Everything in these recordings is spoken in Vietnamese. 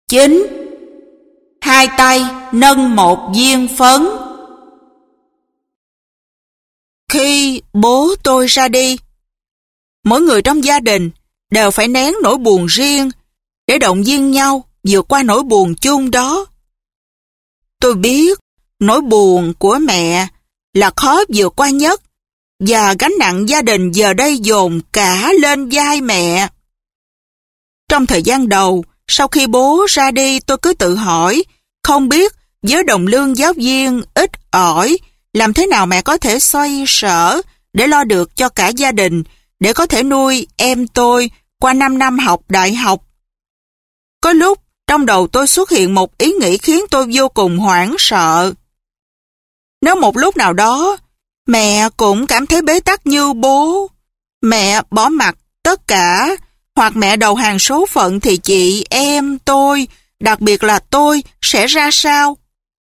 9. Hai tay nâng một viên phấn. Khi bố tôi ra đi, mỗi người trong gia đình đều phải nén nỗi buồn riêng để động viên nhau vượt qua nỗi buồn chung đó. Tôi biết nỗi buồn của mẹ là khó vượt qua nhất, và gánh nặng gia đình giờ đây dồn cả lên vai mẹ. Trong thời gian đầu, sau khi bố ra đi, tôi cứ tự hỏi, không biết với đồng lương giáo viên ít ỏi, làm thế nào mẹ có thể xoay sở để lo được cho cả gia đình, để có thể nuôi em tôi qua 5 năm học đại học. Có lúc, trong đầu tôi xuất hiện một ý nghĩ khiến tôi vô cùng hoảng sợ. Nếu một lúc nào đó, mẹ cũng cảm thấy bế tắc như bố, mẹ bỏ mặc tất cả, hoặc mẹ đầu hàng số phận, thì chị em tôi, đặc biệt là tôi, sẽ ra sao?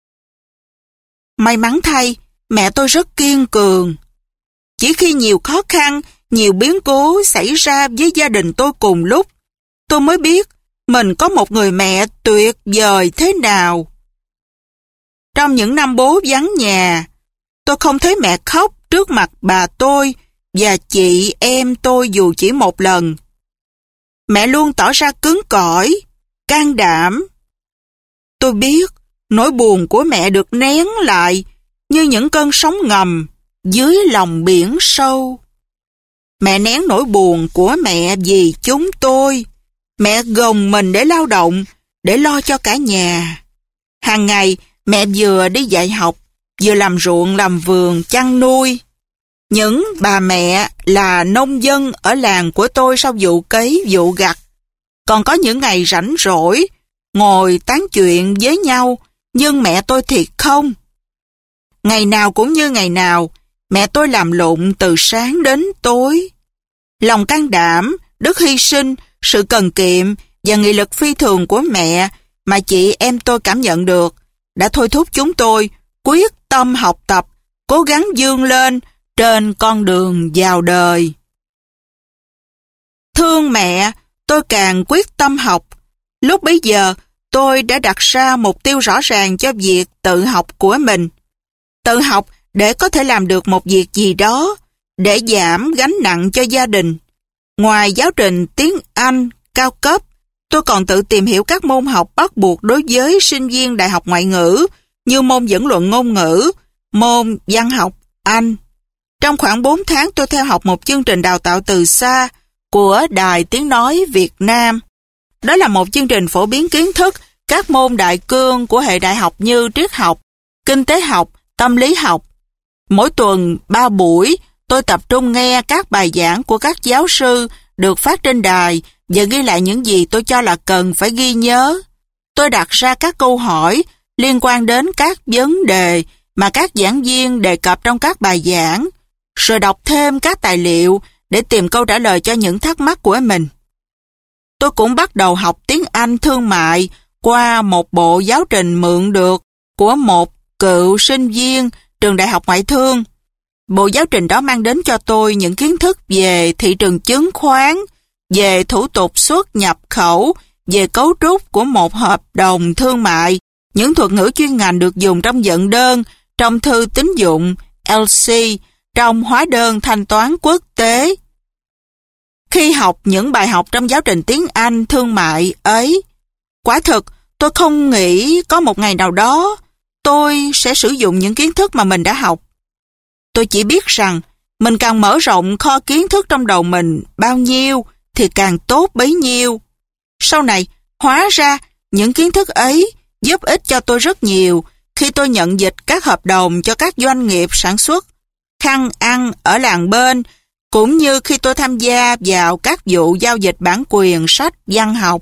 May mắn thay, mẹ tôi rất kiên cường. Chỉ khi nhiều khó khăn, nhiều biến cố xảy ra với gia đình tôi cùng lúc, tôi mới biết mình có một người mẹ tuyệt vời thế nào. Trong những năm bố vắng nhà, tôi không thấy mẹ khóc trước mặt bà tôi và chị em tôi dù chỉ một lần. Mẹ luôn tỏ ra cứng cỏi, can đảm. Tôi biết nỗi buồn của mẹ được nén lại như những cơn sóng ngầm dưới lòng biển sâu. Mẹ nén nỗi buồn của mẹ vì chúng tôi. Mẹ gồng mình để lao động, để lo cho cả nhà. Hàng ngày, mẹ vừa đi dạy học, vừa làm ruộng, làm vườn, chăn nuôi. Những bà mẹ là nông dân ở làng của tôi sau vụ cấy, vụ gặt, còn có những ngày rảnh rỗi, ngồi tán chuyện với nhau, nhưng mẹ tôi thì không. Ngày nào cũng như ngày nào, mẹ tôi làm lụng từ sáng đến tối. Lòng can đảm, đức hy sinh, sự cần kiệm và nghị lực phi thường của mẹ mà chị em tôi cảm nhận được đã thôi thúc chúng tôi quyết tâm học tập, cố gắng vươn lên trên con đường vào đời. Thương mẹ, tôi càng quyết tâm học. Lúc bấy giờ, tôi đã đặt ra mục tiêu rõ ràng cho việc tự học của mình. Tự học để có thể làm được một việc gì đó, để giảm gánh nặng cho gia đình. Ngoài giáo trình tiếng Anh cao cấp, tôi còn tự tìm hiểu các môn học bắt buộc đối với sinh viên đại học ngoại ngữ, như môn dẫn luận ngôn ngữ, môn văn học Anh. Trong khoảng 4 tháng, tôi theo học một chương trình đào tạo từ xa của Đài Tiếng Nói Việt Nam. Đó là một chương trình phổ biến kiến thức các môn đại cương của hệ đại học như triết học, kinh tế học, tâm lý học. Mỗi tuần 3 buổi, tôi tập trung nghe các bài giảng của các giáo sư được phát trên đài và ghi lại những gì tôi cho là cần phải ghi nhớ. Tôi đặt ra các câu hỏi liên quan đến các vấn đề mà các giảng viên đề cập trong các bài giảng, rồi đọc thêm các tài liệu để tìm câu trả lời cho những thắc mắc của mình. Tôi cũng bắt đầu học tiếng Anh thương mại qua một bộ giáo trình mượn được của một cựu sinh viên trường đại học ngoại thương. Bộ giáo trình đó mang đến cho tôi những kiến thức về thị trường chứng khoán, về thủ tục xuất nhập khẩu, về cấu trúc của một hợp đồng thương mại, những thuật ngữ chuyên ngành được dùng trong vận đơn, trong thư tín dụng LC, trong hóa đơn thanh toán quốc tế. Khi học những bài học trong giáo trình tiếng Anh thương mại ấy, quả thực tôi không nghĩ có một ngày nào đó tôi sẽ sử dụng những kiến thức mà mình đã học. Tôi chỉ biết rằng mình càng mở rộng kho kiến thức trong đầu mình bao nhiêu thì càng tốt bấy nhiêu. Sau này, hóa ra những kiến thức ấy giúp ích cho tôi rất nhiều khi tôi nhận dịch các hợp đồng cho các doanh nghiệp sản xuất khăn ăn ở làng bên, cũng như khi tôi tham gia vào các vụ giao dịch bản quyền sách văn học.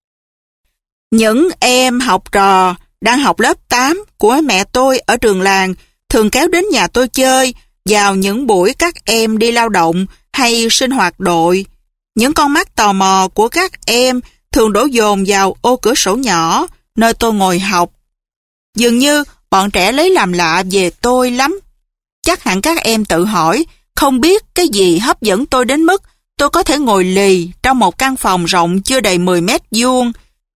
Những em học trò đang học lớp 8 của mẹ tôi ở trường làng thường kéo đến nhà tôi chơi vào những buổi các em đi lao động hay sinh hoạt đội. Những con mắt tò mò của các em thường đổ dồn vào ô cửa sổ nhỏ nơi tôi ngồi học. Dường như bọn trẻ lấy làm lạ về tôi lắm. Chắc hẳn các em tự hỏi không biết cái gì hấp dẫn tôi đến mức tôi có thể ngồi lì trong một căn phòng rộng chưa đầy 10 mét vuông,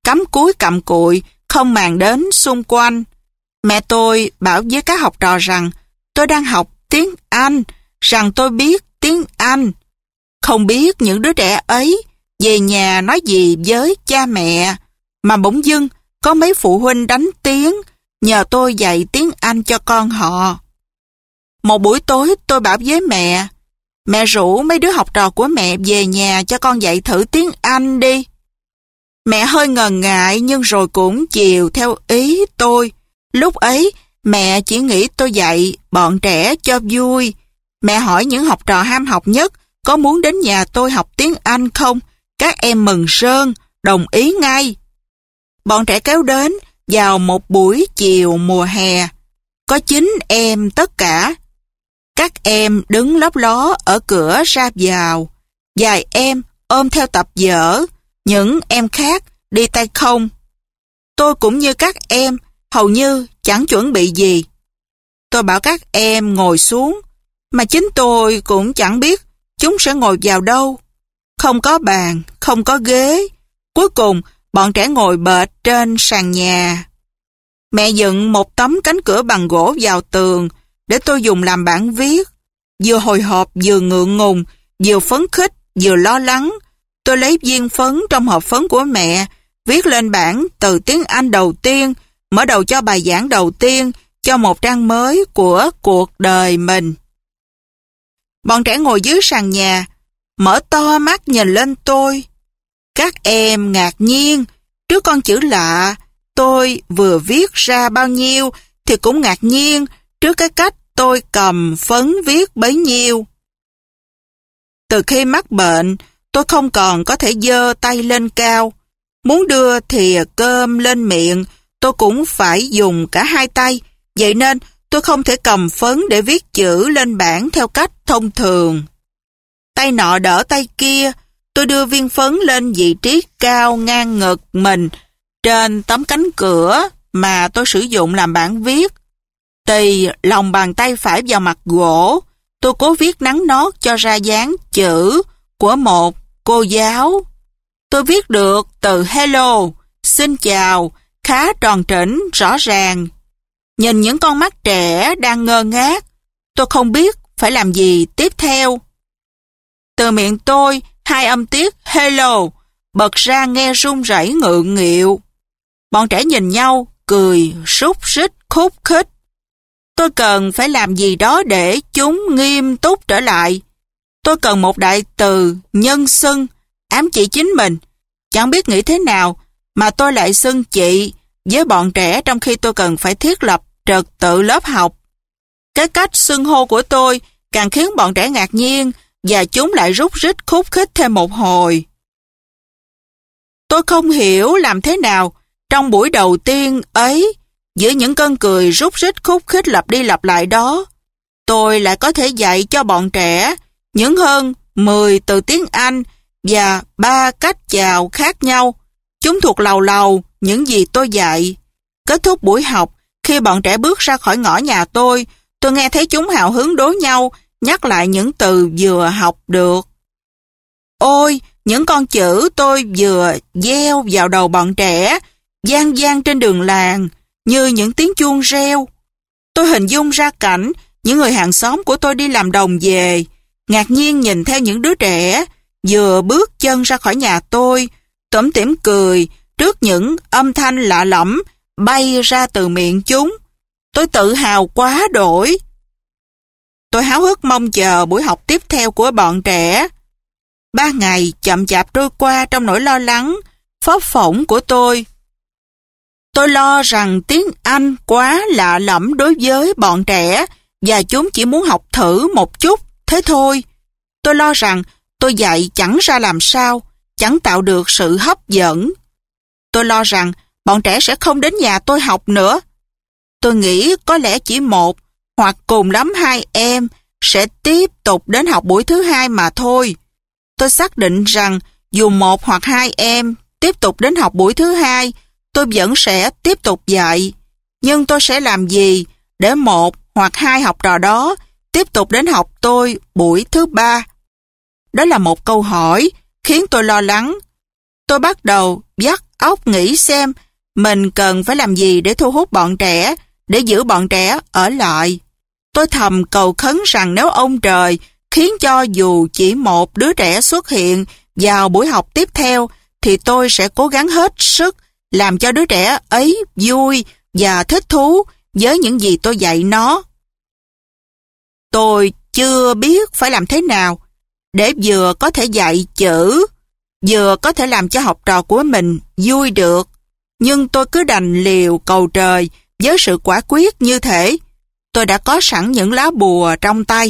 cắm cúi cặm cụi, không màng đến xung quanh. Mẹ tôi bảo với các học trò rằng tôi đang học tiếng Anh, rằng tôi biết tiếng Anh. Không biết những đứa trẻ ấy về nhà nói gì với cha mẹ, mà bỗng dưng có mấy phụ huynh đánh tiếng, nhờ tôi dạy tiếng Anh cho con họ. Một buổi tối tôi bảo với mẹ rủ mấy đứa học trò của mẹ về nhà cho con dạy thử tiếng Anh đi. Mẹ hơi ngần ngại nhưng rồi cũng chiều theo ý tôi. Lúc ấy, mẹ chỉ nghĩ tôi dạy bọn trẻ cho vui. Mẹ hỏi những học trò ham học nhất có muốn đến nhà tôi học tiếng Anh không? Các em mừng rơn, đồng ý ngay. Bọn trẻ kéo đến vào một buổi chiều mùa hè. Có 9 em tất cả. Các em đứng lấp ló ở cửa ra vào. Vài em ôm theo tập vở, những em khác đi tay không. Tôi cũng như các em, hầu như chẳng chuẩn bị gì. Tôi bảo các em ngồi xuống, mà chính tôi cũng chẳng biết chúng sẽ ngồi vào đâu. Không có bàn, không có ghế. Cuối cùng, bọn trẻ ngồi bệt trên sàn nhà. Mẹ dựng một tấm cánh cửa bằng gỗ vào tường để tôi dùng làm bảng viết. Vừa hồi hộp, vừa ngượng ngùng, vừa phấn khích, vừa lo lắng. Tôi lấy viên phấn trong hộp phấn của mẹ, viết lên bảng từ tiếng Anh đầu tiên, mở đầu cho bài giảng đầu tiên, cho một trang mới của cuộc đời mình. Bọn trẻ ngồi dưới sàn nhà, mở to mắt nhìn lên tôi. Các em ngạc nhiên trước con chữ lạ tôi vừa viết ra bao nhiêu, thì cũng ngạc nhiên trước cái cách tôi cầm phấn viết bấy nhiêu. Từ khi mắc bệnh, tôi không còn có thể giơ tay lên cao. Muốn đưa thìa cơm lên miệng, tôi cũng phải dùng cả hai tay. Vậy nên tôi không thể cầm phấn để viết chữ lên bảng theo cách thông thường. Tay nọ đỡ tay kia, tôi đưa viên phấn lên vị trí cao ngang ngực mình trên tấm cánh cửa mà tôi sử dụng làm bảng viết. Tì lòng bàn tay phải vào mặt gỗ, tôi cố viết nắn nót cho ra dáng chữ của một cô giáo. Tôi viết được từ hello, xin chào, khá tròn trĩnh, rõ ràng. Nhìn những con mắt trẻ đang ngơ ngác, tôi không biết phải làm gì tiếp theo. Từ miệng tôi, hai âm tiết hello bật ra nghe run rẩy ngượng nghịu. Bọn trẻ nhìn nhau, cười, súc sích, khúc khích. Tôi cần phải làm gì đó để chúng nghiêm túc trở lại. Tôi cần một đại từ nhân xưng, ám chỉ chính mình. Chẳng biết nghĩ thế nào mà tôi lại xưng chị với bọn trẻ trong khi tôi cần phải thiết lập trật tự lớp học. Cái cách xưng hô của tôi càng khiến bọn trẻ ngạc nhiên và chúng lại rúc rít khúc khích thêm một hồi. Tôi không hiểu làm thế nào trong buổi đầu tiên ấy, giữa những cơn cười rúc rít khúc khích lặp đi lặp lại đó, tôi lại có thể dạy cho bọn trẻ những hơn 10 từ tiếng Anh và 3 cách chào khác nhau. Chúng thuộc lầu lầu những gì tôi dạy. Kết thúc buổi học, khi bọn trẻ bước ra khỏi ngõ nhà tôi nghe thấy chúng hào hứng đố nhau nhắc lại những từ vừa học được. Ôi, những con chữ tôi vừa gieo vào đầu bọn trẻ, vang vang trên đường làng, như những tiếng chuông reo. Tôi hình dung ra cảnh những người hàng xóm của tôi đi làm đồng về, ngạc nhiên nhìn theo những đứa trẻ vừa bước chân ra khỏi nhà tôi, tủm tỉm cười trước những âm thanh lạ lẫm bay ra từ miệng chúng. Tôi tự hào quá đỗi. Tôi háo hức mong chờ buổi học tiếp theo của bọn trẻ. 3 ngày chậm chạp trôi qua trong nỗi lo lắng, phấp phỏng của tôi. Tôi lo rằng tiếng Anh quá lạ lẫm đối với bọn trẻ và chúng chỉ muốn học thử một chút, thế thôi. Tôi lo rằng tôi dạy chẳng ra làm sao, chẳng tạo được sự hấp dẫn. Tôi lo rằng bọn trẻ sẽ không đến nhà tôi học nữa. Tôi nghĩ có lẽ chỉ một hoặc cùng lắm 2 em sẽ tiếp tục đến học buổi thứ 2 mà thôi. Tôi xác định rằng dù 1 hoặc 2 em tiếp tục đến học buổi thứ 2, tôi vẫn sẽ tiếp tục dạy. Nhưng tôi sẽ làm gì để 1 hoặc 2 học trò đó tiếp tục đến học tôi buổi thứ 3? Đó là một câu hỏi khiến tôi lo lắng. Tôi bắt đầu vắt óc nghĩ xem mình cần phải làm gì để thu hút bọn trẻ, để giữ bọn trẻ ở lại. Tôi thầm cầu khấn rằng nếu ông trời khiến cho dù chỉ một đứa trẻ xuất hiện vào buổi học tiếp theo, thì tôi sẽ cố gắng hết sức làm cho đứa trẻ ấy vui và thích thú với những gì tôi dạy nó. Tôi chưa biết phải làm thế nào để vừa có thể dạy chữ, vừa có thể làm cho học trò của mình vui được. Nhưng tôi cứ đành liều cầu trời với sự quả quyết như thể tôi đã có sẵn những lá bùa trong tay.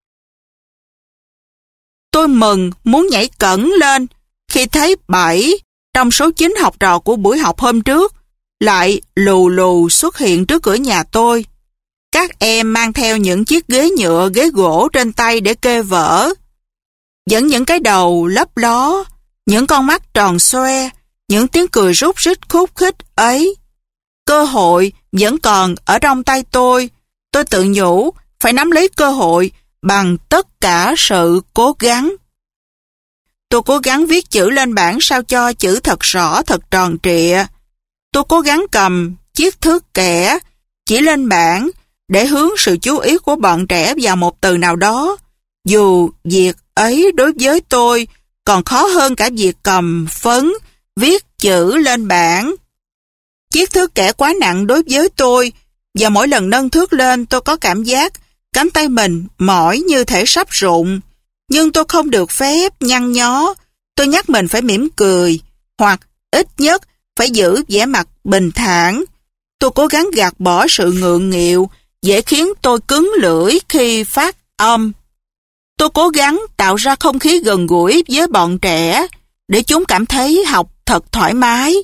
Tôi mừng muốn nhảy cẫng lên khi thấy 7 trong số 9 học trò của buổi học hôm trước lại lù lù xuất hiện trước cửa nhà tôi. Các em mang theo những chiếc ghế nhựa, ghế gỗ trên tay để kê vở. Dẫn những cái đầu lấp ló, những con mắt tròn xoe, những tiếng cười rúc rít khúc khích ấy. Cơ hội vẫn còn ở trong tay tôi. Tôi tự nhủ phải nắm lấy cơ hội bằng tất cả sự cố gắng. Tôi cố gắng viết chữ lên bảng sao cho chữ thật rõ, thật tròn trịa. Tôi cố gắng cầm chiếc thước kẻ chỉ lên bảng để hướng sự chú ý của bọn trẻ vào một từ nào đó, dù việc ấy đối với tôi còn khó hơn cả việc cầm phấn viết chữ lên bảng. Chiếc thước kẻ quá nặng đối với tôi, và mỗi lần nâng thước lên tôi có cảm giác cánh tay mình mỏi như thể sắp rụng. Nhưng tôi không được phép nhăn nhó. Tôi nhắc mình phải mỉm cười, hoặc ít nhất phải giữ vẻ mặt bình thản. Tôi cố gắng gạt bỏ sự ngượng nghịu dễ khiến tôi cứng lưỡi khi phát âm. Tôi cố gắng tạo ra không khí gần gũi với bọn trẻ để chúng cảm thấy học thật thoải mái.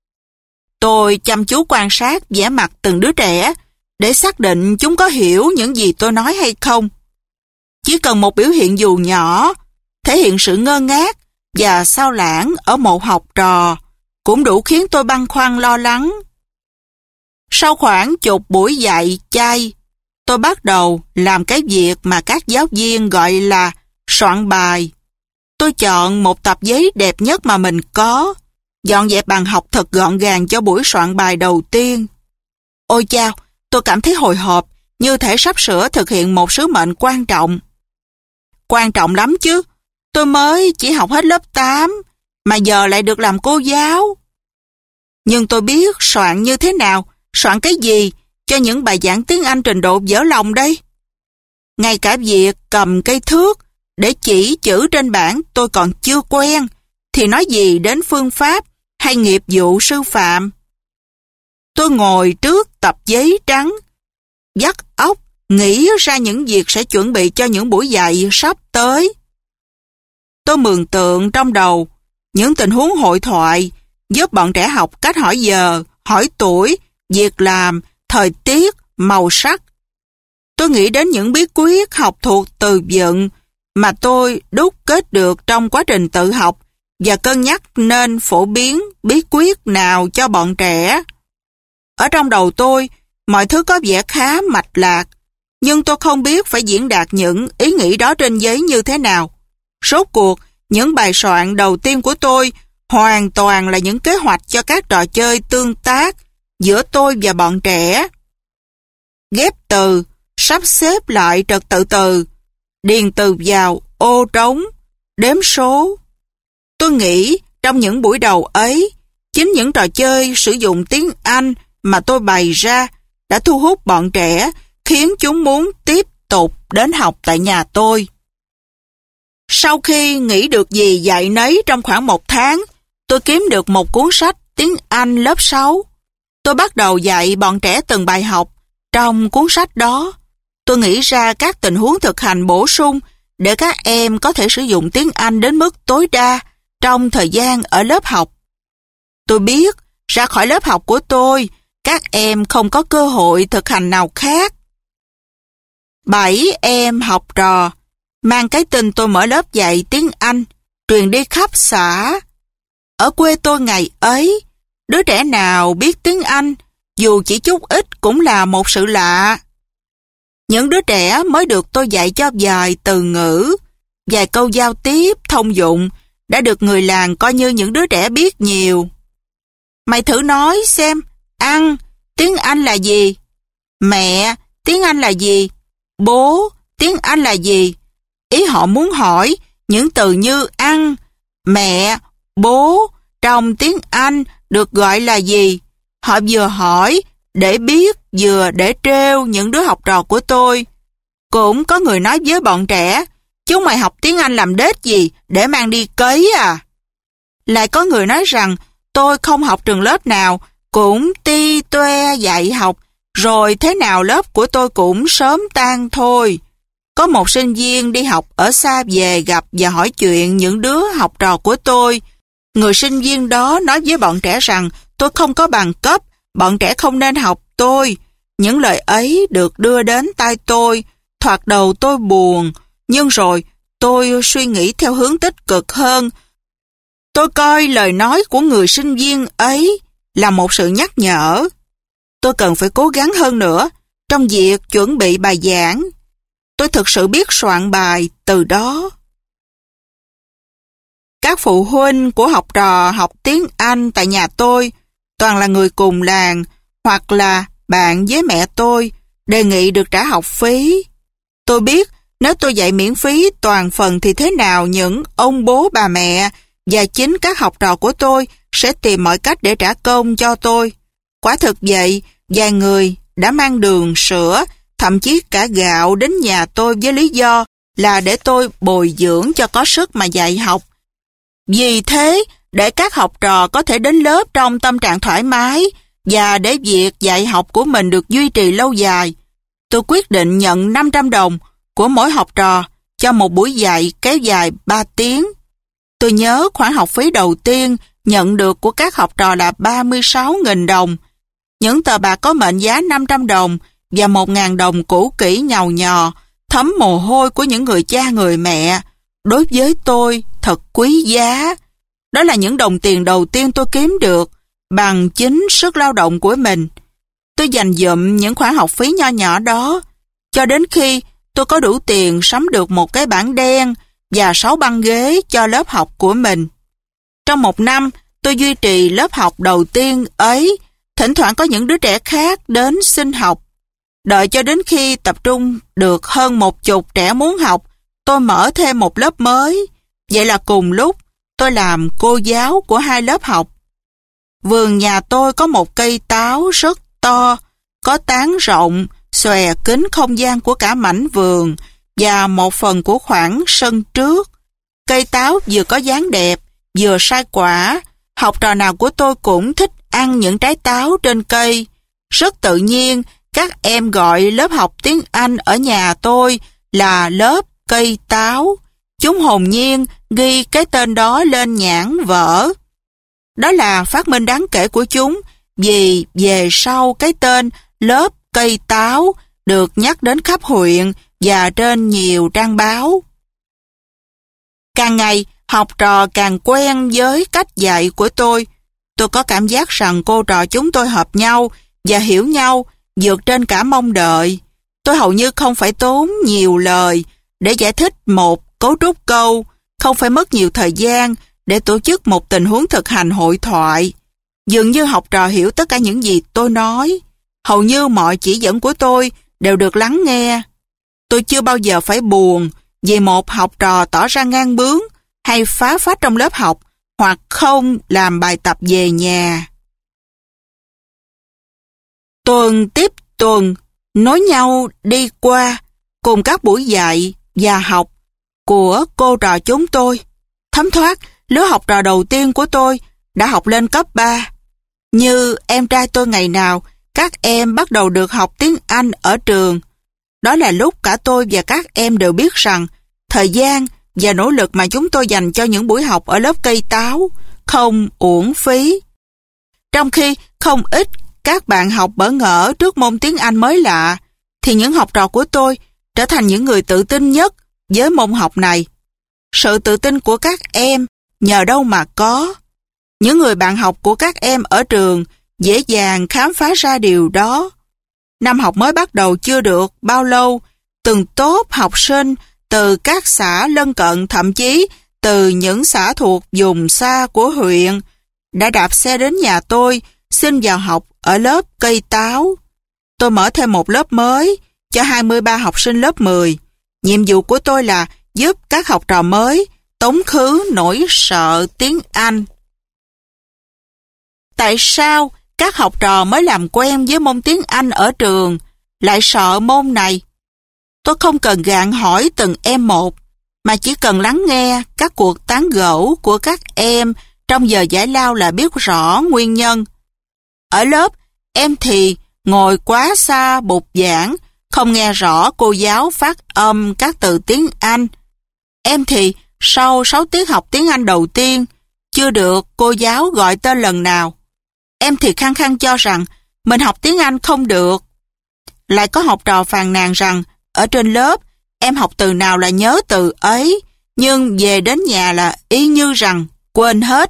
Tôi chăm chú quan sát vẻ mặt từng đứa trẻ để xác định chúng có hiểu những gì tôi nói hay không. Chỉ cần một biểu hiện dù nhỏ, thể hiện sự ngơ ngác và xao lãng ở một học trò cũng đủ khiến tôi băn khoăn lo lắng. Sau khoảng chục buổi dạy chay, tôi bắt đầu làm cái việc mà các giáo viên gọi là soạn bài. Tôi chọn một tập giấy đẹp nhất mà mình có, dọn dẹp bàn học thật gọn gàng cho buổi soạn bài đầu tiên. Ôi chao, tôi cảm thấy hồi hộp, như thể sắp sửa thực hiện một sứ mệnh quan trọng. Quan trọng lắm chứ, tôi mới chỉ học hết lớp 8, mà giờ lại được làm cô giáo. Nhưng tôi biết soạn như thế nào, soạn cái gì cho những bài giảng tiếng Anh trình độ dở lòng đây. Ngay cả việc cầm cây thước để chỉ chữ trên bảng tôi còn chưa quen, thì nói gì đến phương pháp hay nghiệp vụ sư phạm. Tôi ngồi trước tập giấy trắng, vắt óc nghĩ ra những việc sẽ chuẩn bị cho những buổi dạy sắp tới. Tôi mường tượng trong đầu những tình huống hội thoại giúp bọn trẻ học cách hỏi giờ, hỏi tuổi, việc làm, thời tiết, màu sắc. Tôi nghĩ đến những bí quyết học thuộc từ vựng mà tôi đúc kết được trong quá trình tự học và cân nhắc nên phổ biến bí quyết nào cho bọn trẻ. Ở trong đầu tôi, mọi thứ có vẻ khá mạch lạc, nhưng tôi không biết phải diễn đạt những ý nghĩ đó trên giấy như thế nào. Rốt cuộc, những bài soạn đầu tiên của tôi hoàn toàn là những kế hoạch cho các trò chơi tương tác giữa tôi và bọn trẻ. Ghép từ, sắp xếp lại trật tự từ, điền từ vào ô trống, đếm số. Tôi nghĩ trong những buổi đầu ấy, chính những trò chơi sử dụng tiếng Anh mà tôi bày ra đã thu hút bọn trẻ, khiến chúng muốn tiếp tục đến học tại nhà tôi. Sau khi nghĩ được gì dạy nấy trong khoảng 1 tháng, tôi kiếm được một cuốn sách tiếng Anh lớp 6. Tôi bắt đầu dạy bọn trẻ từng bài học trong cuốn sách đó. Tôi nghĩ ra các tình huống thực hành bổ sung để các em có thể sử dụng tiếng Anh đến mức tối đa trong thời gian ở lớp học. Tôi biết ra khỏi lớp học của tôi, các em không có cơ hội thực hành nào khác. 7 em học trò mang cái tin tôi mở lớp dạy tiếng Anh truyền đi khắp xã. Ở quê tôi ngày ấy, đứa trẻ nào biết tiếng Anh, dù chỉ chút ít cũng là một sự lạ. Những đứa trẻ mới được tôi dạy cho vài từ ngữ, vài câu giao tiếp thông dụng đã được người làng coi như những đứa trẻ biết nhiều. Mày thử nói xem, ăn, tiếng Anh là gì? Mẹ, tiếng Anh là gì? Bố, tiếng Anh là gì? Ý họ muốn hỏi những từ như ăn, mẹ, bố trong tiếng Anh được gọi là gì? Họ vừa hỏi để biết, vừa để trêu những đứa học trò của tôi. Cũng có người nói với bọn trẻ, chúng mày học tiếng Anh làm đết gì để mang đi cấy à? Lại có người nói rằng tôi không học trường lớp nào, cũng ti toe dạy học, rồi thế nào lớp của tôi cũng sớm tan thôi. Có một sinh viên đi học ở xa về gặp và hỏi chuyện những đứa học trò của tôi. Người sinh viên đó nói với bọn trẻ rằng tôi không có bằng cấp, bọn trẻ không nên học tôi. Những lời ấy được đưa đến tai tôi. Thoạt đầu tôi buồn, nhưng rồi tôi suy nghĩ theo hướng tích cực hơn. Tôi coi lời nói của người sinh viên ấy là một sự nhắc nhở. Tôi cần phải cố gắng hơn nữa trong việc chuẩn bị bài giảng. Tôi thực sự biết soạn bài từ đó. Các phụ huynh của học trò học tiếng Anh tại nhà tôi toàn là người cùng làng hoặc là bạn với mẹ tôi, đề nghị được trả học phí. Tôi biết nếu tôi dạy miễn phí toàn phần thì thế nào những ông bố bà mẹ và chính các học trò của tôi sẽ tìm mọi cách để trả công cho tôi. Quả thực vậy, vài người đã mang đường, sữa, thậm chí cả gạo đến nhà tôi với lý do là để tôi bồi dưỡng cho có sức mà dạy học. Vì thế, để các học trò có thể đến lớp trong tâm trạng thoải mái và để việc dạy học của mình được duy trì lâu dài, tôi quyết định nhận 500 đồng của mỗi học trò cho một buổi dạy kéo dài 3 tiếng. Tôi nhớ khoản học phí đầu tiên nhận được của các học trò là 36.000 đồng. Những tờ bạc có mệnh giá 500 đồng và 1.000 đồng cũ kỹ nhàu nhò, thấm mồ hôi của những người cha người mẹ. Đối với tôi, thật quý giá. Đó là những đồng tiền đầu tiên tôi kiếm được bằng chính sức lao động của mình. Tôi dành dụm những khoản học phí nho nhỏ đó cho đến khi tôi có đủ tiền sắm được một cái bảng đen và 6 băng ghế cho lớp học của mình. Trong một năm, tôi duy trì lớp học đầu tiên ấy. Thỉnh thoảng có những đứa trẻ khác đến xin học. Đợi cho đến khi tập trung được hơn 10 trẻ muốn học, tôi mở thêm một lớp mới. Vậy là cùng lúc, tôi làm cô giáo của 2 lớp học. Vườn nhà tôi có một cây táo rất to, có tán rộng, xòe kín không gian của cả mảnh vườn và một phần của khoảng sân trước. Cây táo vừa có dáng đẹp, vừa sai quả. Học trò nào của tôi cũng thích ăn những trái táo trên cây. Rất tự nhiên, các em gọi lớp học tiếng Anh ở nhà tôi là lớp cây táo. Chúng hồn nhiên ghi cái tên đó lên nhãn vở. Đó là phát minh đáng kể của chúng, vì về sau cái tên lớp cây táo được nhắc đến khắp huyện và trên nhiều trang báo. Càng ngày, học trò càng quen với cách dạy của tôi. Tôi có cảm giác rằng cô trò chúng tôi hợp nhau và hiểu nhau vượt trên cả mong đợi. Tôi hầu như không phải tốn nhiều lời để giải thích một cấu trúc câu, không phải mất nhiều thời gian để tổ chức một tình huống thực hành hội thoại. Dường như học trò hiểu tất cả những gì tôi nói. Hầu như mọi chỉ dẫn của tôi đều được lắng nghe. Tôi chưa bao giờ phải buồn vì một học trò tỏ ra ngang bướng hay phá phách trong lớp học hoặc không làm bài tập về nhà. Tuần tiếp tuần, nối nhau đi qua cùng các buổi dạy và học của cô trò chúng tôi. Thấm thoát, lứa học trò đầu tiên của tôi đã học lên cấp 3. Như em trai tôi ngày nào, các em bắt đầu được học tiếng Anh ở trường. Đó là lúc cả tôi và các em đều biết rằng thời gian và nỗ lực mà chúng tôi dành cho những buổi học ở lớp cây táo không uổng phí. Trong khi không ít các bạn học bỡ ngỡ trước môn tiếng Anh mới lạ, thì những học trò của tôi trở thành những người tự tin nhất với môn học này. Sự tự tin của các em nhờ đâu mà có. Những người bạn học của các em ở trường dễ dàng khám phá ra điều đó. Năm học mới bắt đầu chưa được bao lâu, từng tốp học sinh từ các xã lân cận, thậm chí từ những xã thuộc vùng xa của huyện, đã đạp xe đến nhà tôi, xin vào học ở lớp cây táo. Tôi mở thêm một lớp mới cho 23 học sinh lớp 10. Nhiệm vụ của tôi là giúp các học trò mới tống khứ nỗi sợ tiếng Anh. Tại sao các học trò mới làm quen với môn tiếng Anh ở trường lại sợ môn này? Tôi không cần gạn hỏi từng em một, mà chỉ cần lắng nghe các cuộc tán gẫu của các em trong giờ giải lao là biết rõ nguyên nhân. Ở lớp, em thì ngồi quá xa bục giảng, không nghe rõ cô giáo phát âm các từ tiếng Anh. Em thì sau 6 tiết học tiếng Anh đầu tiên, chưa được cô giáo gọi tên lần nào. Em thì khăng khăng cho rằng mình học tiếng Anh không được. Lại có học trò phàn nàn rằng ở trên lớp em học từ nào là nhớ từ ấy, nhưng về đến nhà là y như rằng quên hết.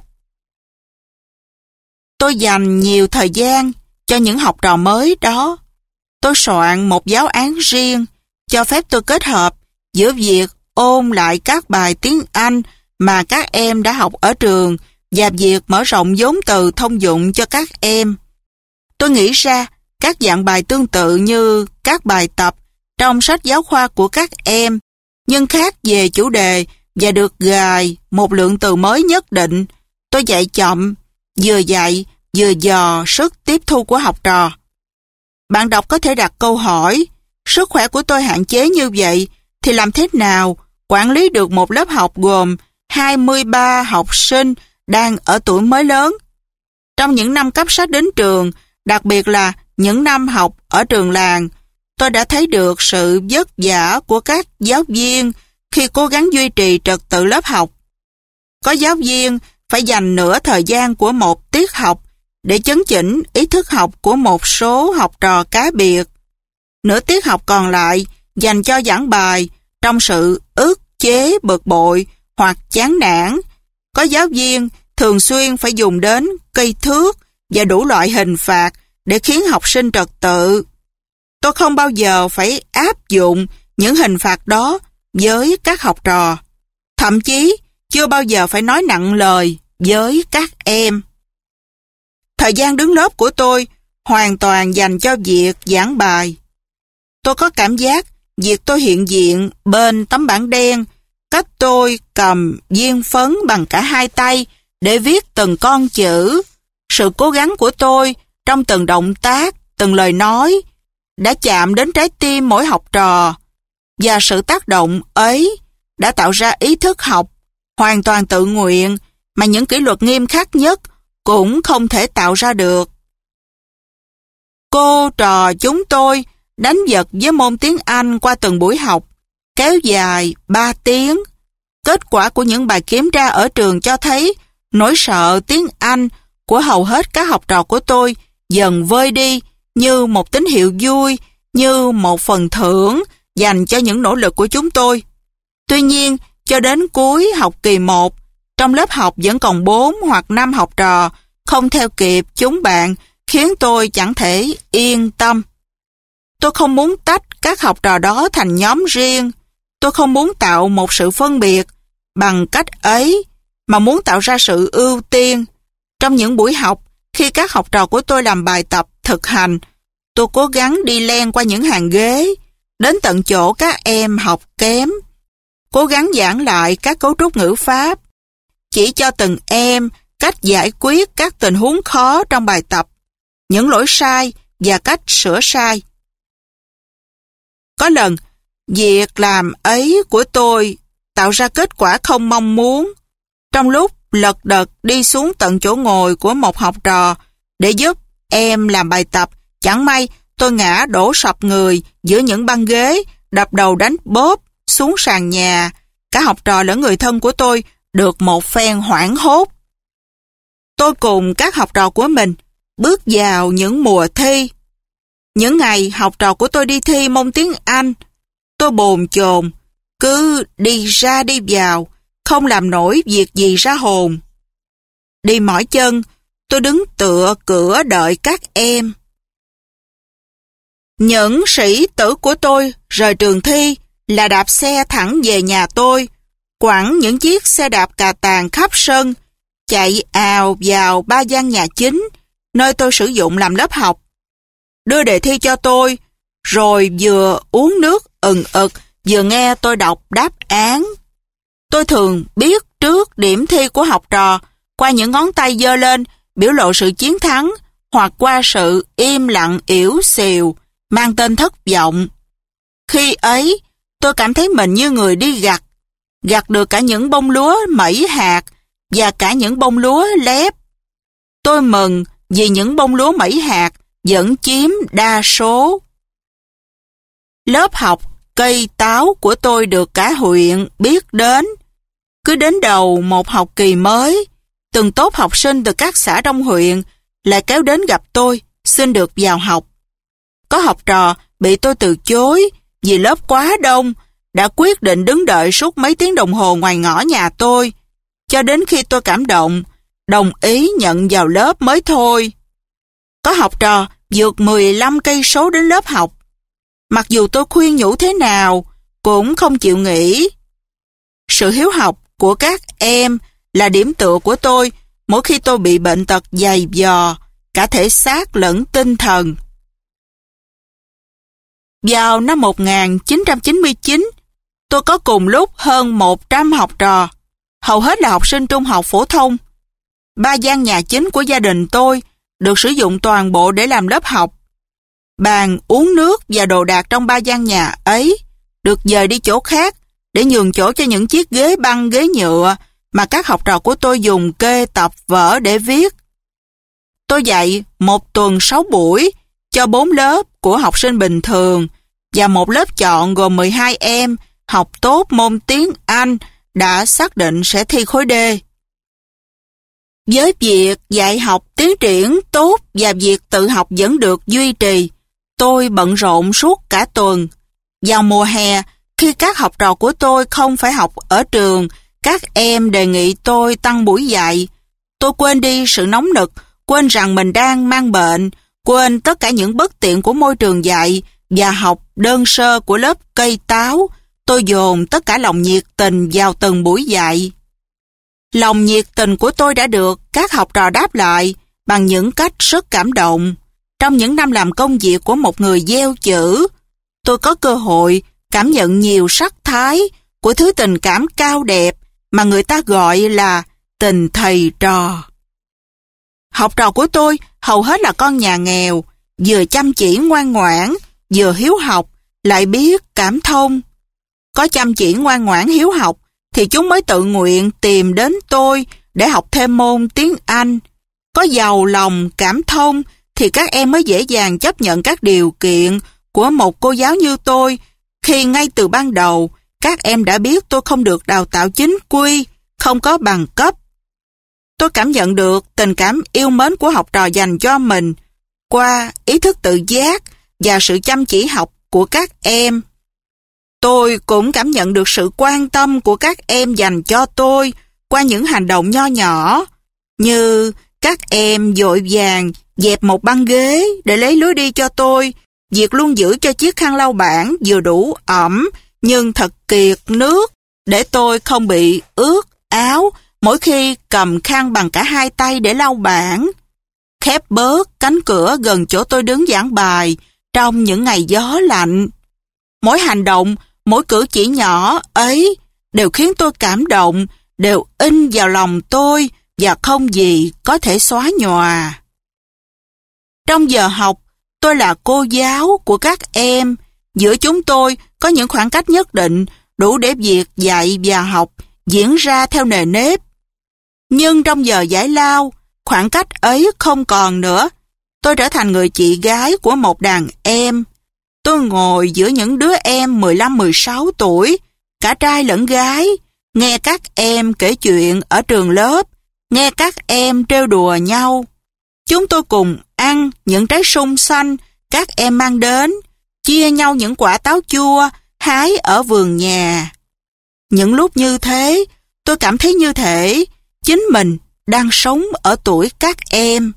Tôi dành nhiều thời gian cho những học trò mới đó. Tôi soạn một giáo án riêng cho phép tôi kết hợp giữa việc ôn lại các bài tiếng Anh mà các em đã học ở trường và việc mở rộng vốn từ thông dụng cho các em. Tôi nghĩ ra các dạng bài tương tự như các bài tập trong sách giáo khoa của các em, nhưng khác về chủ đề và được gài một lượng từ mới nhất định. Tôi dạy chậm, vừa dạy vừa dò sức tiếp thu của học trò. Bạn đọc có thể đặt câu hỏi, sức khỏe của tôi hạn chế như vậy thì làm thế nào quản lý được một lớp học gồm 23 học sinh đang ở tuổi mới lớn? Trong những năm cấp sách đến trường, đặc biệt là những năm học ở trường làng, tôi đã thấy được sự vất vả của các giáo viên khi cố gắng duy trì trật tự lớp học. Có giáo viên phải dành nửa thời gian của một tiết học để chấn chỉnh ý thức học của một số học trò cá biệt. Nửa tiết học còn lại dành cho giảng bài trong sự ức chế bực bội hoặc chán nản. Có giáo viên thường xuyên phải dùng đến cây thước và đủ loại hình phạt để khiến học sinh trật tự. Tôi không bao giờ phải áp dụng những hình phạt đó với các học trò. Thậm chí chưa bao giờ phải nói nặng lời với các em. Thời gian đứng lớp của tôi hoàn toàn dành cho việc giảng bài. Tôi có cảm giác việc tôi hiện diện bên tấm bảng đen, cách tôi cầm viên phấn bằng cả hai tay để viết từng con chữ. Sự cố gắng của tôi trong từng động tác, từng lời nói đã chạm đến trái tim mỗi học trò, và sự tác động ấy đã tạo ra ý thức học hoàn toàn tự nguyện mà những kỷ luật nghiêm khắc nhất cũng không thể tạo ra được. Cô trò chúng tôi đánh vật với môn tiếng Anh qua từng buổi học, kéo dài 3 tiếng. Kết quả của những bài kiểm tra ở trường cho thấy nỗi sợ tiếng Anh của hầu hết các học trò của tôi dần vơi đi như một tín hiệu vui, như một phần thưởng dành cho những nỗ lực của chúng tôi. Tuy nhiên, cho đến cuối học kỳ 1, trong lớp học vẫn còn 4 hoặc 5 học trò không theo kịp chúng bạn, khiến tôi chẳng thể yên tâm. Tôi không muốn tách các học trò đó thành nhóm riêng. Tôi không muốn tạo một sự phân biệt bằng cách ấy, mà muốn tạo ra sự ưu tiên. Trong những buổi học, khi các học trò của tôi làm bài tập thực hành, tôi cố gắng đi len qua những hàng ghế, đến tận chỗ các em học kém, cố gắng giảng lại các cấu trúc ngữ pháp, chỉ cho từng em cách giải quyết các tình huống khó trong bài tập, những lỗi sai và cách sửa sai. Có lần, việc làm ấy của tôi tạo ra kết quả không mong muốn. Trong lúc lật đật đi xuống tận chỗ ngồi của một học trò để giúp em làm bài tập, chẳng may tôi ngã đổ sập người giữa những băng ghế, đập đầu đánh bóp xuống sàn nhà. Cả học trò lẫn người thân của tôi được một phen hoảng hốt. Tôi cùng các học trò của mình bước vào những mùa thi. Những ngày học trò của tôi đi thi môn tiếng Anh, tôi bồn chồn, cứ đi ra đi vào, không làm nổi việc gì ra hồn. Đi mỏi chân, tôi đứng tựa cửa đợi các em. Những sĩ tử của tôi rời trường thi là đạp xe thẳng về nhà tôi, quẳng những chiếc xe đạp cà tàng khắp sân, chạy ào vào ba gian nhà chính, nơi tôi sử dụng làm lớp học. Đưa đề thi cho tôi, rồi vừa uống nước ừng ực, vừa nghe tôi đọc đáp án. Tôi thường biết trước điểm thi của học trò qua những ngón tay giơ lên, biểu lộ sự chiến thắng, hoặc qua sự im lặng ỉu xìu, mang tên thất vọng. Khi ấy, tôi cảm thấy mình như người đi gặt được cả những bông lúa mẩy hạt và cả những bông lúa lép. Tôi mừng vì những bông lúa mẩy hạt vẫn chiếm đa số. Lớp học cây táo của tôi được cả huyện biết đến. Cứ đến đầu một học kỳ mới, từng tốp học sinh từ các xã trong huyện lại kéo đến gặp tôi, xin được vào học. Có học trò bị tôi từ chối vì lớp quá đông, đã quyết định đứng đợi suốt mấy tiếng đồng hồ ngoài ngõ nhà tôi, cho đến khi tôi cảm động, đồng ý nhận vào lớp mới thôi. Có học trò vượt 15 cây số đến lớp học. Mặc dù tôi khuyên nhủ thế nào, cũng không chịu nghỉ. Sự hiếu học của các em là điểm tựa của tôi mỗi khi tôi bị bệnh tật dày vò, cả thể xác lẫn tinh thần. Vào năm 1999, tôi có cùng lúc hơn 100 học trò, hầu hết là học sinh trung học phổ thông. Ba gian nhà chính của gia đình tôi được sử dụng toàn bộ để làm lớp học. Bàn, uống nước và đồ đạc trong ba gian nhà ấy được dời đi chỗ khác để nhường chỗ cho những chiếc ghế băng, ghế nhựa mà các học trò của tôi dùng kê tập vở để viết. Tôi dạy một tuần 6 buổi cho 4 lớp của học sinh bình thường và một lớp chọn gồm 12 em học tốt môn tiếng Anh đã xác định sẽ thi khối D. Với việc dạy học tiến triển tốt và việc tự học vẫn được duy trì, tôi bận rộn suốt cả tuần. Vào mùa hè, khi các học trò của tôi không phải học ở trường, các em đề nghị tôi tăng buổi dạy. Tôi quên đi sự nóng nực, quên rằng mình đang mang bệnh, quên tất cả những bất tiện của môi trường dạy và học đơn sơ của lớp cây táo. Tôi dồn tất cả lòng nhiệt tình vào từng buổi dạy. Lòng nhiệt tình của tôi đã được các học trò đáp lại bằng những cách rất cảm động. Trong những năm làm công việc của một người gieo chữ, tôi có cơ hội cảm nhận nhiều sắc thái của thứ tình cảm cao đẹp mà người ta gọi là tình thầy trò. Học trò của tôi hầu hết là con nhà nghèo, vừa chăm chỉ ngoan ngoãn, vừa hiếu học, lại biết cảm thông. Có chăm chỉ ngoan ngoãn hiếu học thì chúng mới tự nguyện tìm đến tôi để học thêm môn tiếng Anh. Có giàu lòng cảm thông thì các em mới dễ dàng chấp nhận các điều kiện của một cô giáo như tôi, khi ngay từ ban đầu các em đã biết tôi không được đào tạo chính quy, không có bằng cấp. Tôi cảm nhận được tình cảm yêu mến của học trò dành cho mình qua ý thức tự giác và sự chăm chỉ học của các em. Tôi cũng cảm nhận được sự quan tâm của các em dành cho tôi qua những hành động nho nhỏ, như các em vội vàng dẹp một băng ghế để lấy lối đi cho tôi, việc luôn giữ cho chiếc khăn lau bảng vừa đủ ẩm nhưng thật kiệt nước để tôi không bị ướt áo mỗi khi cầm khăn bằng cả hai tay để lau bảng. Khép bớt cánh cửa gần chỗ tôi đứng giảng bài trong những ngày gió lạnh. Mỗi hành động, mỗi cử chỉ nhỏ ấy đều khiến tôi cảm động, đều in vào lòng tôi và không gì có thể xóa nhòa. Trong giờ học, tôi là cô giáo của các em. Giữa chúng tôi có những khoảng cách nhất định đủ để việc dạy và học diễn ra theo nề nếp. Nhưng trong giờ giải lao, khoảng cách ấy không còn nữa. Tôi trở thành người chị gái của một đàn em. Tôi ngồi giữa những đứa em 15-16 tuổi, cả trai lẫn gái, nghe các em kể chuyện ở trường lớp, nghe các em trêu đùa nhau. Chúng tôi cùng ăn những trái sung xanh các em mang đến, chia nhau những quả táo chua hái ở vườn nhà. Những lúc như thế, tôi cảm thấy như thể chính mình đang sống ở tuổi các em.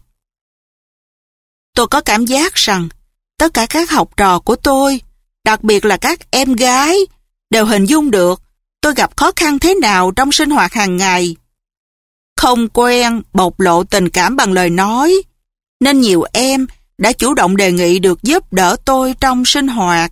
Tôi có cảm giác rằng tất cả các học trò của tôi, đặc biệt là các em gái, đều hình dung được tôi gặp khó khăn thế nào trong sinh hoạt hàng ngày. không quen bộc lộ tình cảm bằng lời nói, nên nhiều em đã chủ động đề nghị được giúp đỡ tôi trong sinh hoạt.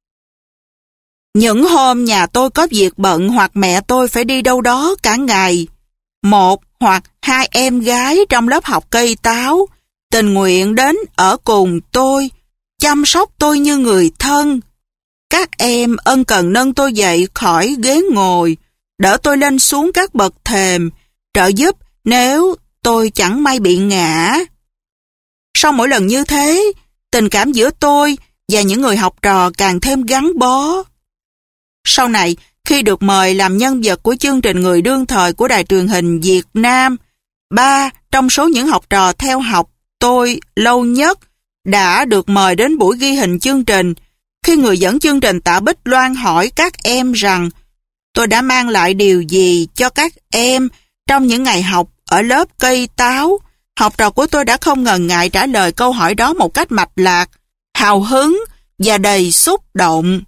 Những hôm nhà tôi có việc bận hoặc mẹ tôi phải đi đâu đó cả ngày, một hoặc hai em gái trong lớp học cây táo tình nguyện đến ở cùng tôi, chăm sóc tôi như người thân. Các em ân cần nâng tôi dậy khỏi ghế ngồi, đỡ tôi lên xuống các bậc thềm, trợ giúp nếu tôi chẳng may bị ngã. Sau mỗi lần như thế, tình cảm giữa tôi và những người học trò càng thêm gắn bó. Sau này, khi được mời làm nhân vật của chương trình Người đương thời của Đài truyền hình Việt Nam, 3 trong số những học trò theo học tôi lâu nhất đã được mời đến buổi ghi hình chương trình. Khi người dẫn chương trình Tạ Bích Loan hỏi các em rằng tôi đã mang lại điều gì cho các em trong những ngày học ở lớp cây táo, học trò của tôi đã không ngần ngại trả lời câu hỏi đó một cách mạch lạc, hào hứng và đầy xúc động.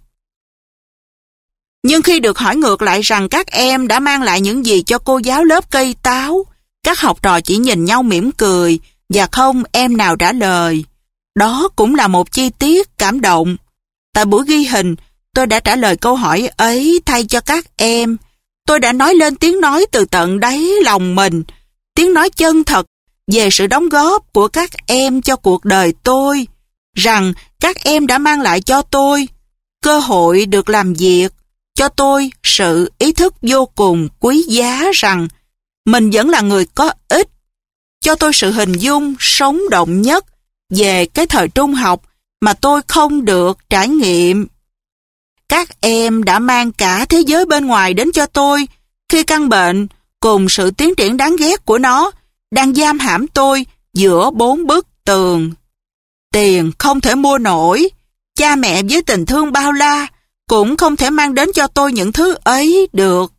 Nhưng khi được hỏi ngược lại rằng các em đã mang lại những gì cho cô giáo lớp cây táo, các học trò chỉ nhìn nhau mỉm cười và không em nào trả lời. Đó cũng là một chi tiết cảm động. Tại buổi ghi hình, tôi đã trả lời câu hỏi ấy thay cho các em. Tôi đã nói lên tiếng nói từ tận đáy lòng mình, tiếng nói chân thật về sự đóng góp của các em cho cuộc đời tôi, rằng các em đã mang lại cho tôi cơ hội được làm việc, cho tôi sự ý thức vô cùng quý giá rằng mình vẫn là người có ích, cho tôi sự hình dung sống động nhất về cái thời trung học mà tôi không được trải nghiệm. Các em đã mang cả thế giới bên ngoài đến cho tôi khi căn bệnh cùng sự tiến triển đáng ghét của nó đang giam hãm tôi giữa 4 bức tường. Tiền không thể mua nổi, cha mẹ với tình thương bao la cũng không thể mang đến cho tôi những thứ ấy được.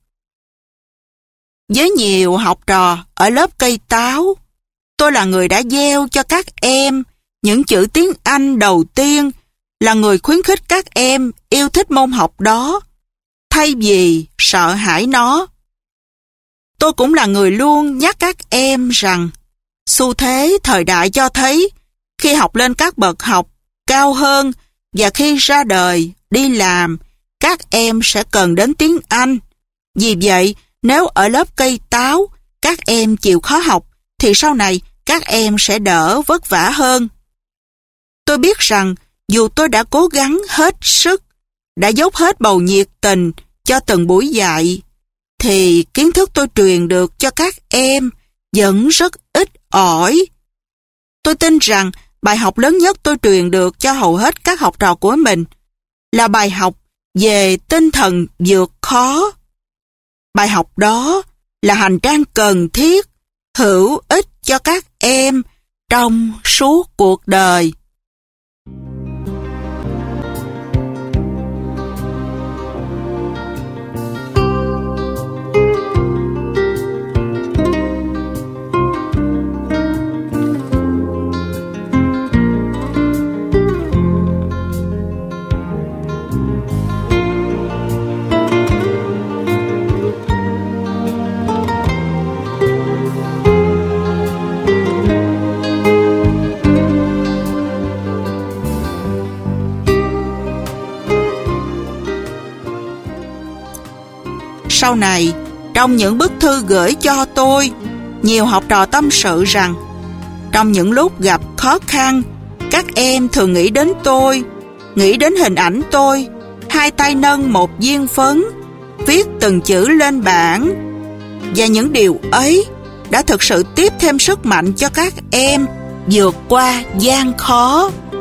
Với nhiều học trò ở lớp cây táo, tôi là người đã gieo cho các em những chữ tiếng Anh đầu tiên, là người khuyến khích các em yêu thích môn học đó, thay vì sợ hãi nó. Tôi cũng là người luôn nhắc các em rằng xu thế thời đại cho thấy khi học lên các bậc học cao hơn và khi ra đời, đi làm, các em sẽ cần đến tiếng Anh. Vì vậy, nếu ở lớp cây táo, các em chịu khó học, thì sau này các em sẽ đỡ vất vả hơn. Tôi biết rằng dù tôi đã cố gắng hết sức, đã dốc hết bầu nhiệt tình cho từng buổi dạy, thì kiến thức tôi truyền được cho các em vẫn rất ít ỏi. Tôi tin rằng bài học lớn nhất tôi truyền được cho hầu hết các học trò của mình là bài học về tinh thần vượt khó. Bài học đó là hành trang cần thiết, hữu ích cho các em trong suốt cuộc đời. Sau này, trong những bức thư gửi cho tôi, nhiều học trò tâm sự rằng trong những lúc gặp khó khăn, các em thường nghĩ đến tôi, nghĩ đến hình ảnh tôi, hai tay nâng một viên phấn, viết từng chữ lên bảng. Và những điều ấy đã thực sự tiếp thêm sức mạnh cho các em vượt qua gian khó.